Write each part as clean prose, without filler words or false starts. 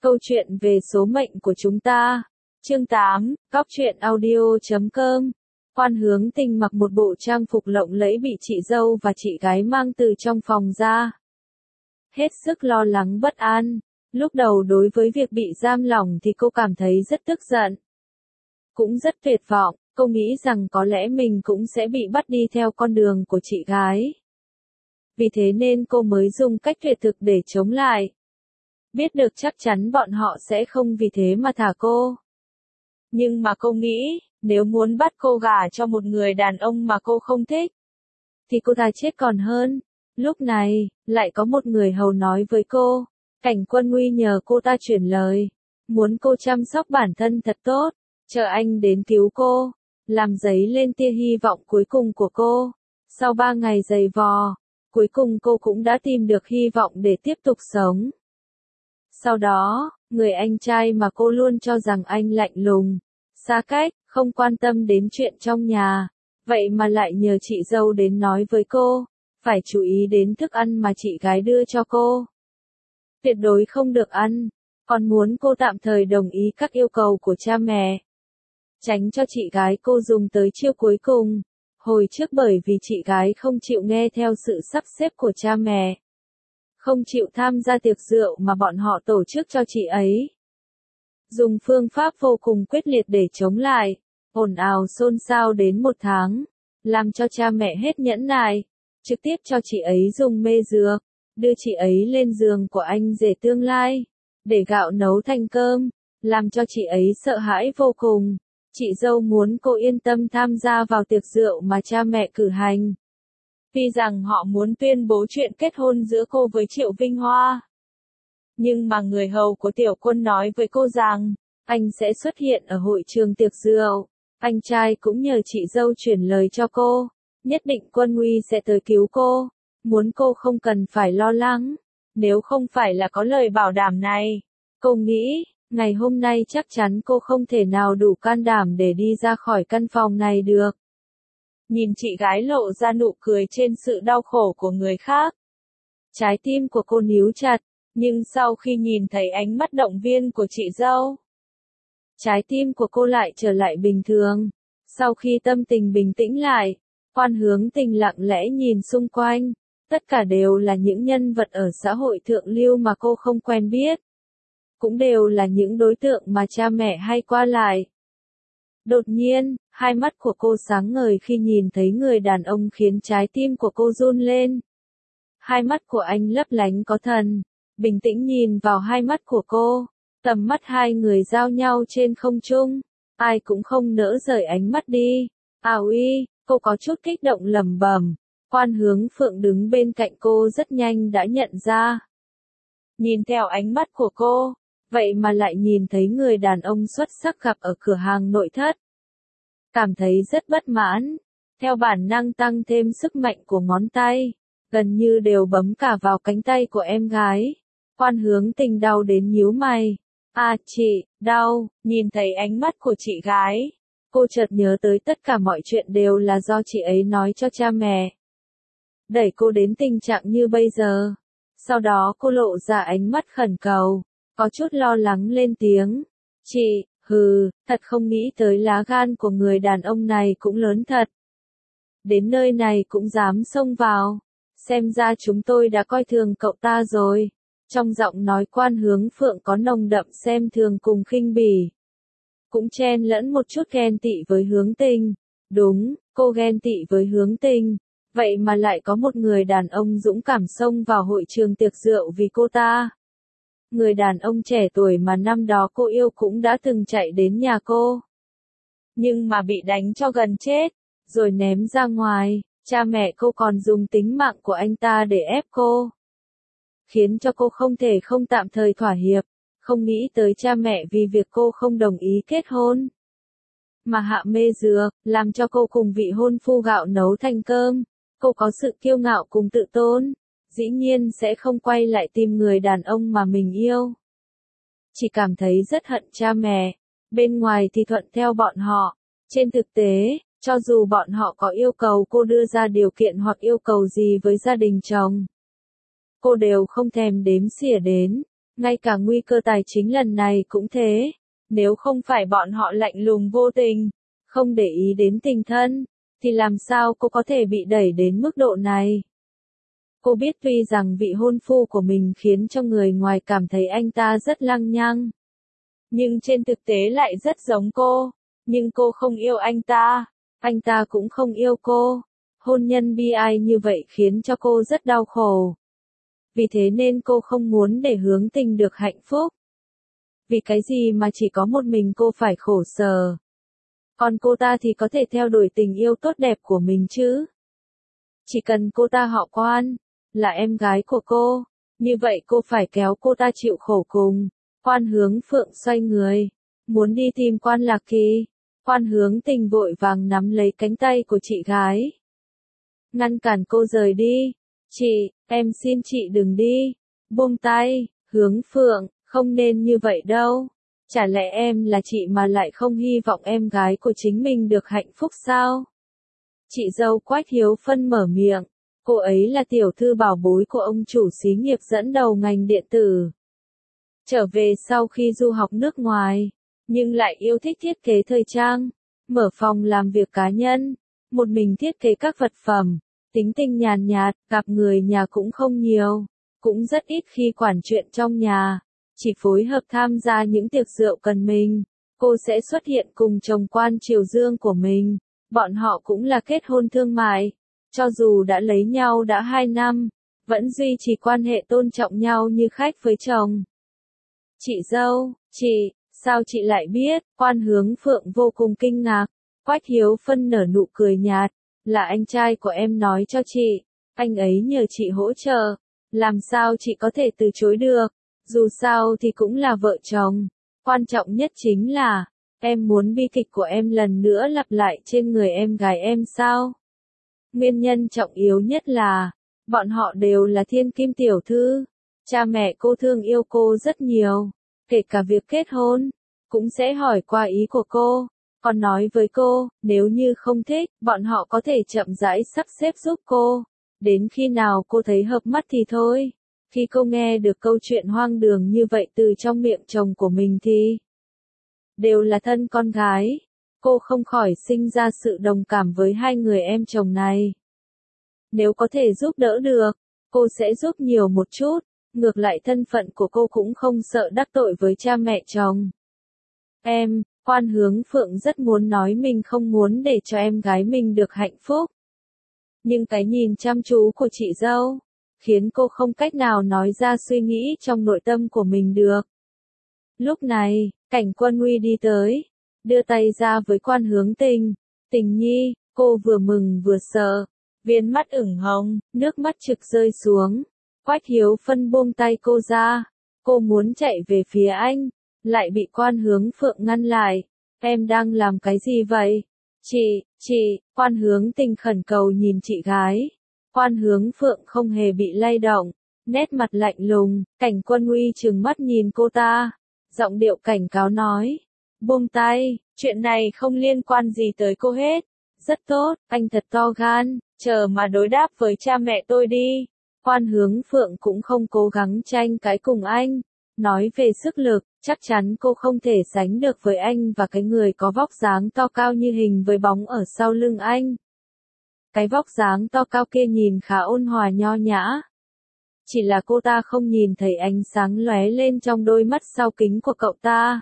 Câu chuyện về số mệnh của chúng ta. Chương 8, Góc truyện audio.com. Quan Hướng Tình mặc một bộ trang phục lộng lẫy bị chị dâu và chị gái mang từ trong phòng ra. Hết sức lo lắng bất an. Lúc đầu đối với việc bị giam lỏng thì cô cảm thấy rất tức giận. Cũng rất tuyệt vọng, cô nghĩ rằng có lẽ mình cũng sẽ bị bắt đi theo con đường của chị gái. Vì thế nên cô mới dùng cách tuyệt thực để chống lại. Biết được chắc chắn bọn họ sẽ không vì thế mà thả cô. Nhưng mà cô nghĩ, nếu muốn bắt cô gả cho một người đàn ông mà cô không thích, thì cô thà chết còn hơn. Lúc này, lại có một người hầu nói với cô, Cảnh Quân Nguy nhờ cô ta chuyển lời, muốn cô chăm sóc bản thân thật tốt, chờ anh đến cứu cô, làm dấy lên tia hy vọng cuối cùng của cô. Sau 3 ngày giày vò, cuối cùng cô cũng đã tìm được hy vọng để tiếp tục sống. Sau đó, người anh trai mà cô luôn cho rằng anh lạnh lùng, xa cách, không quan tâm đến chuyện trong nhà, vậy mà lại nhờ chị dâu đến nói với cô, phải chú ý đến thức ăn mà chị gái đưa cho cô. Tuyệt đối không được ăn, còn muốn cô tạm thời đồng ý các yêu cầu của cha mẹ. Tránh cho chị gái cô dùng tới chiêu cuối cùng. Hồi trước bởi vì chị gái không chịu nghe theo sự sắp xếp của cha mẹ, không chịu tham gia tiệc rượu mà bọn họ tổ chức cho chị ấy. Dùng phương pháp vô cùng quyết liệt để chống lại, ồn ào xôn xao đến 1 tháng, làm cho cha mẹ hết nhẫn nại, trực tiếp cho chị ấy dùng mê dược, đưa chị ấy lên giường của anh rể tương lai, để gạo nấu thành cơm, làm cho chị ấy sợ hãi vô cùng. Chị dâu muốn cô yên tâm tham gia vào tiệc rượu mà cha mẹ cử hành. Vì rằng họ muốn tuyên bố chuyện kết hôn giữa cô với Triệu Vinh Hoa. Nhưng mà người hầu của Tiểu Quân nói với cô rằng, anh sẽ xuất hiện ở hội trường tiệc rượu. Anh trai cũng nhờ chị dâu chuyển lời cho cô, nhất định Quân Nguy sẽ tới cứu cô, muốn cô không cần phải lo lắng. Nếu không phải là có lời bảo đảm này, cô nghĩ, ngày hôm nay chắc chắn cô không thể nào đủ can đảm để đi ra khỏi căn phòng này được. Nhìn chị gái lộ ra nụ cười trên sự đau khổ của người khác, trái tim của cô níu chặt, nhưng sau khi nhìn thấy ánh mắt động viên của chị dâu, trái tim của cô lại trở lại bình thường. Sau khi tâm tình bình tĩnh lại, Quan Hướng Tình lặng lẽ nhìn xung quanh, tất cả đều là những nhân vật ở xã hội thượng lưu mà cô không quen biết. Cũng đều là những đối tượng mà cha mẹ hay qua lại. Đột nhiên, hai mắt của cô sáng ngời khi nhìn thấy người đàn ông khiến trái tim của cô run lên. Hai mắt của anh lấp lánh có thần, bình tĩnh nhìn vào hai mắt của cô, tầm mắt hai người giao nhau trên không trung, ai cũng không nỡ rời ánh mắt đi. Uy, cô có chút kích động lẩm bẩm. Quan Hướng Phượng đứng bên cạnh cô rất nhanh đã nhận ra. Nhìn theo ánh mắt của cô, vậy mà lại nhìn thấy người đàn ông xuất sắc gặp ở cửa hàng nội thất. Cảm thấy rất bất mãn, theo bản năng tăng thêm sức mạnh của ngón tay, gần như đều bấm cả vào cánh tay của em gái. Quan Hướng Tình đau đến nhíu mày. Chị, đau, nhìn thấy ánh mắt của chị gái. Cô chợt nhớ tới tất cả mọi chuyện đều là do chị ấy nói cho cha mẹ, đẩy cô đến tình trạng như bây giờ. Sau đó cô lộ ra ánh mắt khẩn cầu, có chút lo lắng lên tiếng. Chị, thật không nghĩ tới lá gan của người đàn ông này cũng lớn thật. Đến nơi này cũng dám xông vào. Xem ra chúng tôi đã coi thường cậu ta rồi. Trong giọng nói Quan Hướng Phượng có nồng đậm xem thường cùng khinh bỉ. Cũng chen lẫn một chút ghen tị với Hướng Tình. Đúng, cô ghen tị với Hướng Tình. Vậy mà lại có một người đàn ông dũng cảm xông vào hội trường tiệc rượu vì cô ta. Người đàn ông trẻ tuổi mà năm đó cô yêu cũng đã từng chạy đến nhà cô. Nhưng mà bị đánh cho gần chết, rồi ném ra ngoài, cha mẹ cô còn dùng tính mạng của anh ta để ép cô. Khiến cho cô không thể không tạm thời thỏa hiệp, không nghĩ tới cha mẹ vì việc cô không đồng ý kết hôn. Mà hạ mê dược, làm cho cô cùng vị hôn phu gạo nấu thành cơm, cô có sự kiêu ngạo cùng tự tôn. Dĩ nhiên sẽ không quay lại tìm người đàn ông mà mình yêu. Chỉ cảm thấy rất hận cha mẹ, bên ngoài thì thuận theo bọn họ, trên thực tế, cho dù bọn họ có yêu cầu cô đưa ra điều kiện hoặc yêu cầu gì với gia đình chồng, cô đều không thèm đếm xỉa đến. Ngay cả nguy cơ tài chính lần này cũng thế. Nếu không phải bọn họ lạnh lùng vô tình, không để ý đến tình thân, thì làm sao cô có thể bị đẩy đến mức độ này? Cô biết tuy rằng vị hôn phu của mình khiến cho người ngoài cảm thấy anh ta rất lăng nhăng, nhưng trên thực tế lại rất giống cô. Nhưng cô không yêu anh ta cũng không yêu cô. Hôn nhân bi ai như vậy khiến cho cô rất đau khổ. Vì thế nên cô không muốn để Hướng Tình được hạnh phúc. Vì cái gì mà chỉ có một mình cô phải khổ sở. Còn cô ta thì có thể theo đuổi tình yêu tốt đẹp của mình chứ. Chỉ cần cô ta họ Quan, là em gái của cô, như vậy cô phải kéo cô ta chịu khổ cùng. Quan Hướng Phượng xoay người, muốn đi tìm Quan Lạc Kỳ. Quan Hướng Tình vội vàng nắm lấy cánh tay của chị gái, ngăn cản cô rời đi. Chị, em xin chị đừng đi. Buông tay. Hướng Phượng, không nên như vậy đâu. Chả lẽ em là chị mà lại không hy vọng em gái của chính mình được hạnh phúc sao? Chị dâu Quách Hiếu Phân mở miệng. Cô ấy là tiểu thư bảo bối của ông chủ xí nghiệp dẫn đầu ngành điện tử. Trở về sau khi du học nước ngoài, nhưng lại yêu thích thiết kế thời trang, mở phòng làm việc cá nhân, một mình thiết kế các vật phẩm, tính tình nhàn nhạt, gặp người nhà cũng không nhiều, cũng rất ít khi quản chuyện trong nhà, chỉ phối hợp tham gia những tiệc rượu cần mình. Cô sẽ xuất hiện cùng chồng Quan Triều Dương của mình, bọn họ cũng là kết hôn thương mại, cho dù đã lấy nhau đã 2 năm, vẫn duy trì quan hệ tôn trọng nhau như khách với chồng. Chị dâu, chị, sao chị lại biết? Quan Hướng Phượng vô cùng kinh ngạc. Quách Hiếu Phân nở nụ cười nhạt, là anh trai của em nói cho chị, anh ấy nhờ chị hỗ trợ, làm sao chị có thể từ chối được, dù sao thì cũng là vợ chồng, quan trọng nhất chính là, em muốn bi kịch của em lần nữa lặp lại trên người em gái em sao? Nguyên nhân trọng yếu nhất là, bọn họ đều là thiên kim tiểu thư, cha mẹ cô thương yêu cô rất nhiều, kể cả việc kết hôn, cũng sẽ hỏi qua ý của cô. Còn nói với cô, nếu như không thích, bọn họ có thể chậm rãi sắp xếp giúp cô. Đến khi nào cô thấy hợp mắt thì thôi. Khi cô nghe được câu chuyện hoang đường như vậy từ trong miệng chồng của mình thì đều là thân con gái. Cô không khỏi sinh ra sự đồng cảm với hai người em chồng này. Nếu có thể giúp đỡ được, cô sẽ giúp nhiều một chút. Ngược lại thân phận của cô cũng không sợ đắc tội với cha mẹ chồng. Quan Hướng Phượng rất muốn nói mình không muốn để cho em gái mình được hạnh phúc. Nhưng cái nhìn chăm chú của chị dâu, khiến cô không cách nào nói ra suy nghĩ trong nội tâm của mình được. Lúc này, Cảnh Quân Uy đi tới, đưa tay ra với Quan Hướng Tình. Tình nhi, cô vừa mừng vừa sợ, viên mắt ửng hồng, nước mắt trực rơi xuống. Quách Hiếu Phân buông tay cô ra, cô muốn chạy về phía anh, lại bị Quan Hướng Phượng ngăn lại. Em đang làm cái gì vậy? Chị, Quan Hướng Tình khẩn cầu nhìn chị gái. Quan Hướng Phượng không hề bị lay động, nét mặt lạnh lùng. Cảnh Quân Uy trừng mắt nhìn cô ta, giọng điệu cảnh cáo nói. Buông tay, chuyện này không liên quan gì tới cô hết. Rất tốt, anh thật to gan, chờ mà đối đáp với cha mẹ tôi đi. Quan Hướng Phượng cũng không cố gắng tranh cãi cùng anh. Nói về sức lực, chắc chắn cô không thể sánh được với anh và cái người có vóc dáng to cao như hình với bóng ở sau lưng anh. Cái vóc dáng to cao kia nhìn khá ôn hòa nho nhã. Chỉ là cô ta không nhìn thấy ánh sáng lóe lên trong đôi mắt sau kính của cậu ta.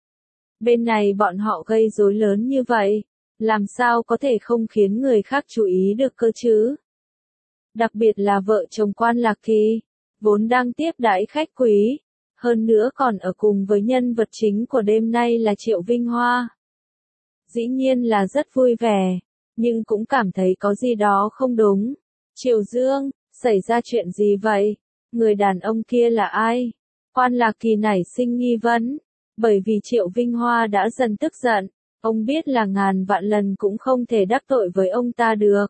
Bên này bọn họ gây rối lớn như vậy, làm sao có thể không khiến người khác chú ý được cơ chứ? Đặc biệt là vợ chồng Quan Lạc Kỳ, vốn đang tiếp đãi khách quý. Hơn nữa còn ở cùng với nhân vật chính của đêm nay là Triệu Vinh Hoa. Dĩ nhiên là rất vui vẻ, nhưng cũng cảm thấy có gì đó không đúng. Triệu Dương, xảy ra chuyện gì vậy? Người đàn ông kia là ai? Quan Lạc Kỳ nảy sinh nghi vấn, bởi vì Triệu Vinh Hoa đã dần tức giận, ông biết là ngàn vạn lần cũng không thể đắc tội với ông ta được.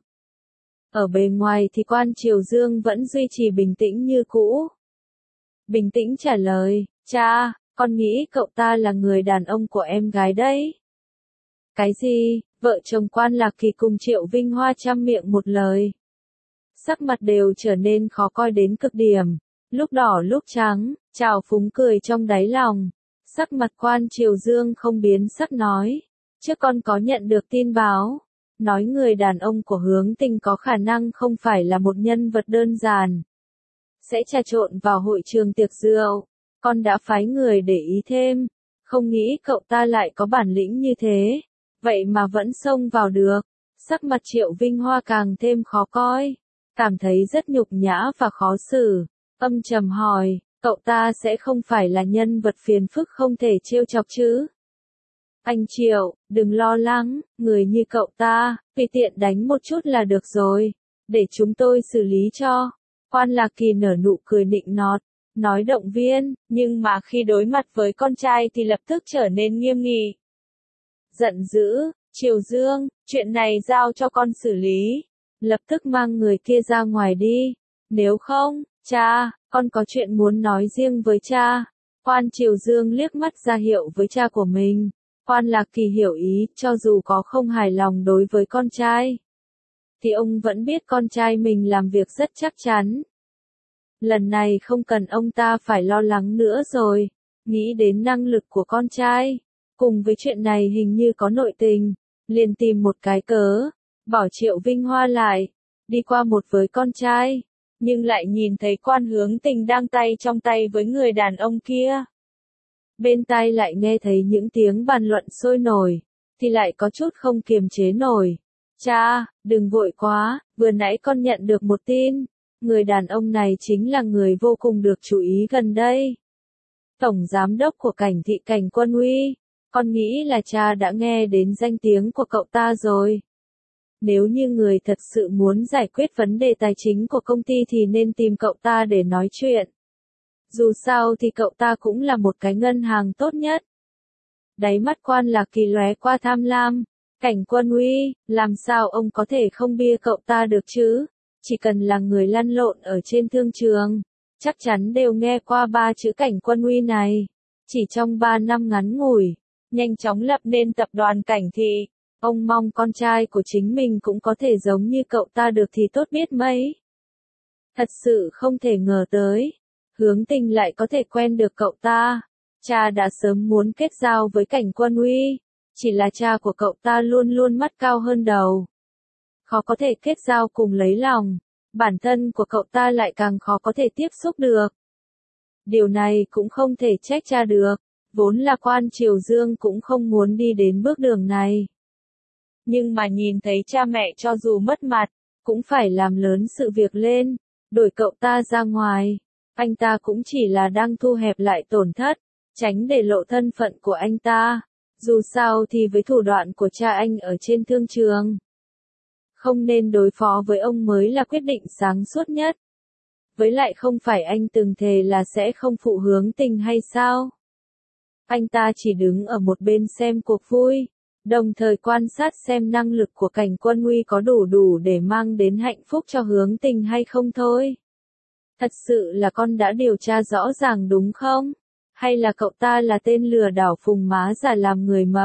Ở bề ngoài thì Quan Triều Dương vẫn duy trì bình tĩnh như cũ. Bình tĩnh trả lời, cha, con nghĩ cậu ta là người đàn ông của em gái đấy. Cái gì? Vợ chồng Quan Lạc Kỳ cùng Triệu Vinh Hoa chăm miệng một lời. Sắc mặt đều trở nên khó coi đến cực điểm, lúc đỏ lúc trắng, Trào phúng cười trong đáy lòng. Sắc mặt Quan Triều Dương không biến sắc nói. Trước con có nhận được tin báo. Nói người đàn ông của Hướng Tình có khả năng không phải là một nhân vật đơn giản. Sẽ trà trộn vào hội trường tiệc rượu. Con đã phái người để ý thêm. Không nghĩ cậu ta lại có bản lĩnh như thế. Vậy mà vẫn xông vào được. Sắc mặt Triệu Vinh Hoa càng thêm khó coi. Cảm thấy rất nhục nhã và khó xử. Âm trầm hỏi, cậu ta sẽ không phải là nhân vật phiền phức không thể trêu chọc chứ? Anh Triệu, đừng lo lắng, người như cậu ta, tùy tiện đánh một chút là được rồi. Để chúng tôi xử lý cho. Quan Lạc Kỳ nở nụ cười nịnh nọt, nói động viên, nhưng mà khi đối mặt với con trai thì lập tức trở nên nghiêm nghị. Giận dữ, Triều Dương, chuyện này giao cho con xử lý. Lập tức mang người kia ra ngoài đi. Nếu không, cha, con có chuyện muốn nói riêng với cha. Quan Triều Dương liếc mắt ra hiệu với cha của mình. Quan Lạc Kỳ hiểu ý, cho dù có không hài lòng đối với con trai, thì ông vẫn biết con trai mình làm việc rất chắc chắn. Lần này không cần ông ta phải lo lắng nữa rồi. Nghĩ đến năng lực của con trai, cùng với chuyện này hình như có nội tình, liền tìm một cái cớ, bỏ Triệu Vinh Hoa lại, đi qua một với con trai, nhưng lại nhìn thấy Quan Hướng Tình đang tay trong tay với người đàn ông kia. Bên tai lại nghe thấy những tiếng bàn luận sôi nổi, thì lại có chút không kiềm chế nổi. Cha, đừng vội quá, vừa nãy con nhận được một tin, người đàn ông này chính là người vô cùng được chú ý gần đây. Tổng giám đốc của Cảnh thị Cảnh Quân Uy, con nghĩ là cha đã nghe đến danh tiếng của cậu ta rồi. Nếu như người thật sự muốn giải quyết vấn đề tài chính của công ty thì nên tìm cậu ta để nói chuyện. Dù sao thì cậu ta cũng là một cái ngân hàng tốt nhất. Đáy mắt Quan Lạc Kỳ lóe qua tham lam. Cảnh Quân Uy, làm sao ông có thể không bia cậu ta được chứ? Chỉ cần là người lăn lộn ở trên thương trường, chắc chắn đều nghe qua ba chữ Cảnh Quân Uy này. Chỉ trong 3 năm ngắn ngủi, nhanh chóng lập nên tập đoàn Cảnh thị. Ông mong con trai của chính mình cũng có thể giống như cậu ta được thì tốt biết mấy. Thật sự không thể ngờ tới. Hướng Tình lại có thể quen được cậu ta. Cha đã sớm muốn kết giao với Cảnh Quân Uy. Chỉ là cha của cậu ta luôn luôn mắt cao hơn đầu. Khó có thể kết giao cùng lấy lòng. Bản thân của cậu ta lại càng khó có thể tiếp xúc được. Điều này cũng không thể trách cha được. Vốn là Quan Triều Dương cũng không muốn đi đến bước đường này. Nhưng mà nhìn thấy cha mẹ cho dù mất mặt, cũng phải làm lớn sự việc lên. Đuổi cậu ta ra ngoài. Anh ta cũng chỉ là đang thu hẹp lại tổn thất, tránh để lộ thân phận của anh ta. Dù sao thì với thủ đoạn của cha anh ở trên thương trường, không nên đối phó với ông mới là quyết định sáng suốt nhất. Với lại không phải anh từng thề là sẽ không phụ Hướng Tình hay sao? Anh ta chỉ đứng ở một bên xem cuộc vui, đồng thời quan sát xem năng lực của Cảnh Quân Uy có đủ để mang đến hạnh phúc cho Hướng Tình hay không thôi. Thật sự là con đã điều tra rõ ràng đúng không? Hay là cậu ta là tên lừa đảo phùng má giả làm người mập?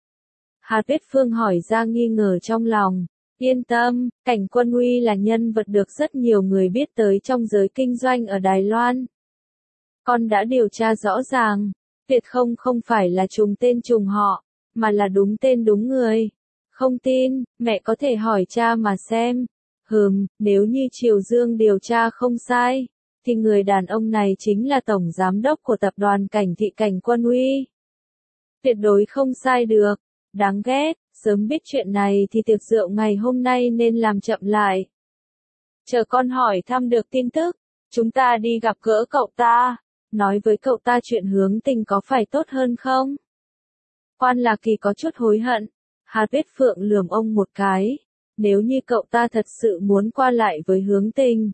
Hà Tuyết Phương hỏi ra nghi ngờ trong lòng. Yên tâm, Cảnh Quân Uy là nhân vật được rất nhiều người biết tới trong giới kinh doanh ở Đài Loan. Con đã điều tra rõ ràng, tuyệt không phải là trùng tên trùng họ, mà là đúng tên đúng người. Không tin, mẹ có thể hỏi cha mà xem. Nếu như Triều Dương điều tra không sai, thì người đàn ông này chính là tổng giám đốc của tập đoàn Cảnh thị Cảnh Quân Uy. Tuyệt đối không sai được. Đáng ghét, sớm biết chuyện này thì tiệc rượu ngày hôm nay nên làm chậm lại. Chờ con hỏi thăm được tin tức, chúng ta đi gặp gỡ cậu ta, nói với cậu ta chuyện Hướng Tình có phải tốt hơn không? Quan Lạc Kỳ có chút hối hận. Hà Tuyết Phượng lườm ông một cái. Nếu như cậu ta thật sự muốn qua lại với Hướng Tình,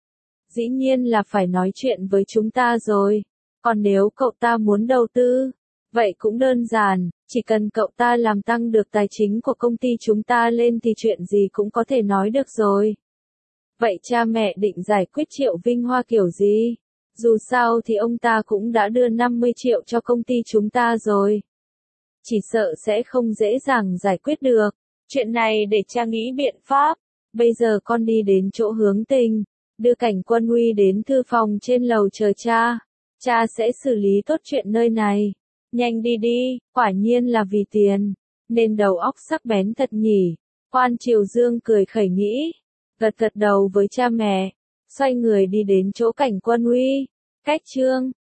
dĩ nhiên là phải nói chuyện với chúng ta rồi. Còn nếu cậu ta muốn đầu tư, vậy cũng đơn giản, chỉ cần cậu ta làm tăng được tài chính của công ty chúng ta lên thì chuyện gì cũng có thể nói được rồi. Vậy cha mẹ định giải quyết Triệu Vinh Hoa kiểu gì? Dù sao thì ông ta cũng đã đưa 50 triệu cho công ty chúng ta rồi. Chỉ sợ sẽ không dễ dàng giải quyết được. Chuyện này để cha nghĩ biện pháp. Bây giờ con đi đến chỗ Hướng Tình, đưa Cảnh Quân Uy đến thư phòng trên lầu chờ cha. cha sẽ xử lý tốt chuyện nơi này. Nhanh đi đi, quả nhiên là vì tiền, nên đầu óc sắc bén thật nhỉ. Quan Triều Dương cười khẩy nghĩ, gật gật đầu với cha mẹ, xoay người đi đến chỗ Cảnh Quân Uy. Cách chương